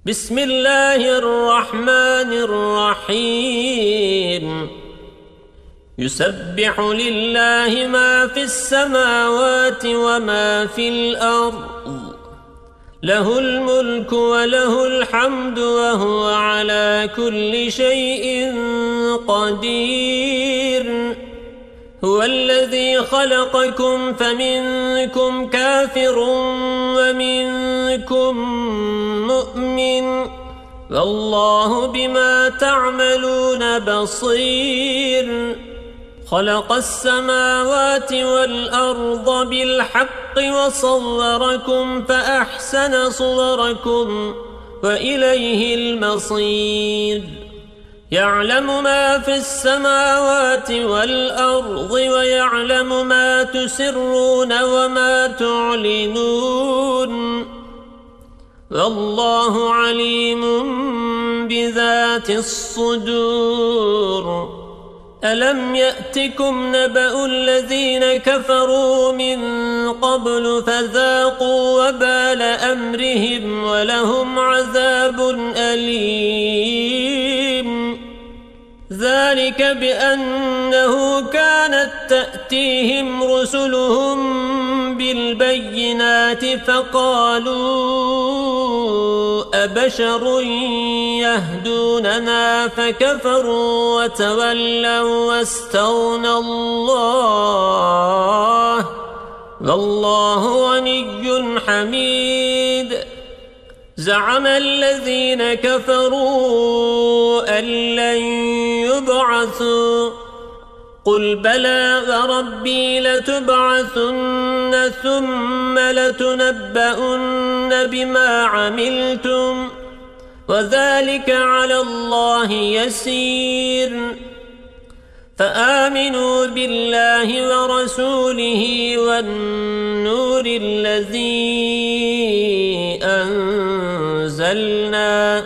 بسم الله الرحمن الرحيم يسبح لله ما في السماوات وما في الأرض له الملك وله الحمد وهو على كل شيء قدير هو الذي خلقكم فمنكم كافر ومنكم مؤمن والله بما تعملون بصير خلق السماوات والأرض بالحق وصوركم فأحسن صوركم وإليه المصير يعلم ما في السماوات والأرض ويعلم ما تسرون وما تعلنون والله عليم بذات الصدور ألم يأتكم نبأ الذين كفروا من قبل فذاقوا وبال أمرهم ولهم عذاب أليم ذلك بأنه كانت تأتيهم رسلهم بالبينات فقالوا أبشر يهدوننا فكفروا وتولوا واستغنى الله والله غني حميد زعم الذين كفروا أن لن يبعثوا قل بلى وربي لتبعثن ثم لتنبؤن بما عملتم وذلك على الله يسير فآمنوا بالله ورسوله والنور الذي أنزلنا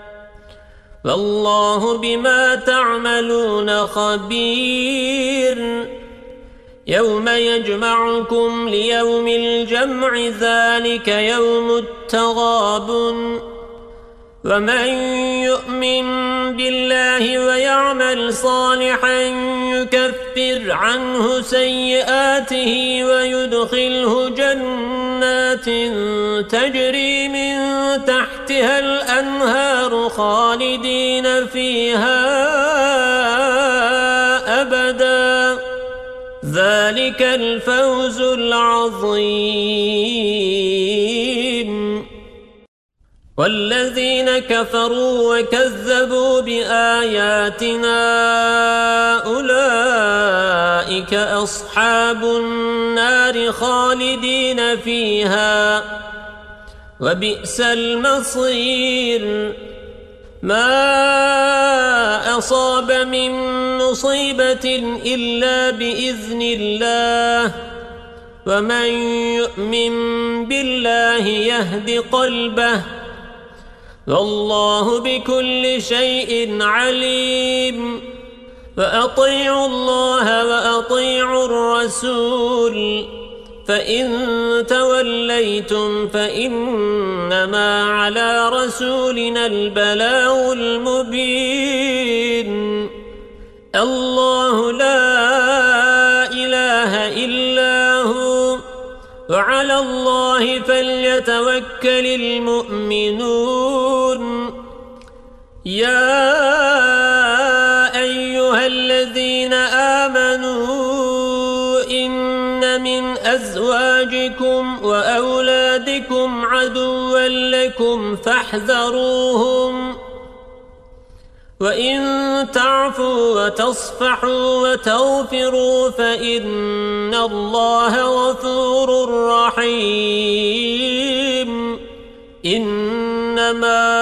والله بما تعملون خبير يوم يجمعكم ليوم الجمع ذلك يوم التغابن ومن يؤمن بالله ويعمل صالحا يكفر عنه سيئاته ويدخله جنات تجري من تحتها الأنهار خالدين فيها أبدا ذلك الفوز العظيم والذين كفروا وكذبوا بآياتنا أولئك أصحاب النار خالدين فيها وبئس المصير ما أصاب من مصيبة إلا بإذن الله ومن يؤمن بالله يهد قلبه والله بكل شيء عليم وأطيعوا الله وأطيعوا الرسول فإن توليتم فإنما على رسولنا البلاغ المبين الله لا إله إلا هو وعلى الله فليتوكل المؤمنون يا أيها الذين آمنوا إن من أزواجكم وأولادكم عدوا لكم فاحذروهم وإن تعفوا وتصفحوا وتغفروا فإن الله غفور رحيم إنما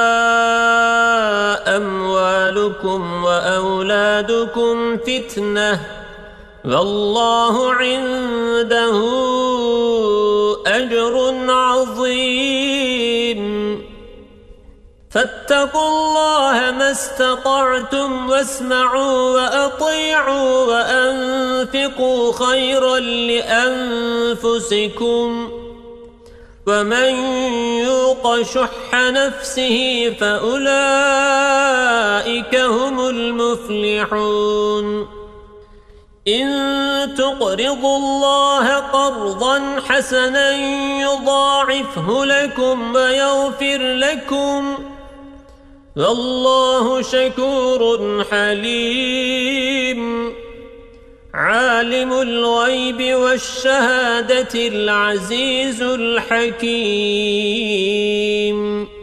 أموالكم وأولادكم فتنة والله عنده أجر عظيم فاتقوا الله ما استطعتم واسمعوا وأطيعوا وأنفقوا خيرا لأنفسكم ومن يوق شح نفسه فأولئك هم المفلحون إن تقرضوا الله قرضا حسنا يضاعفه لكم ويغفر لكم والله شكور حليم عالم الغيب والشهادة العزيز الحكيم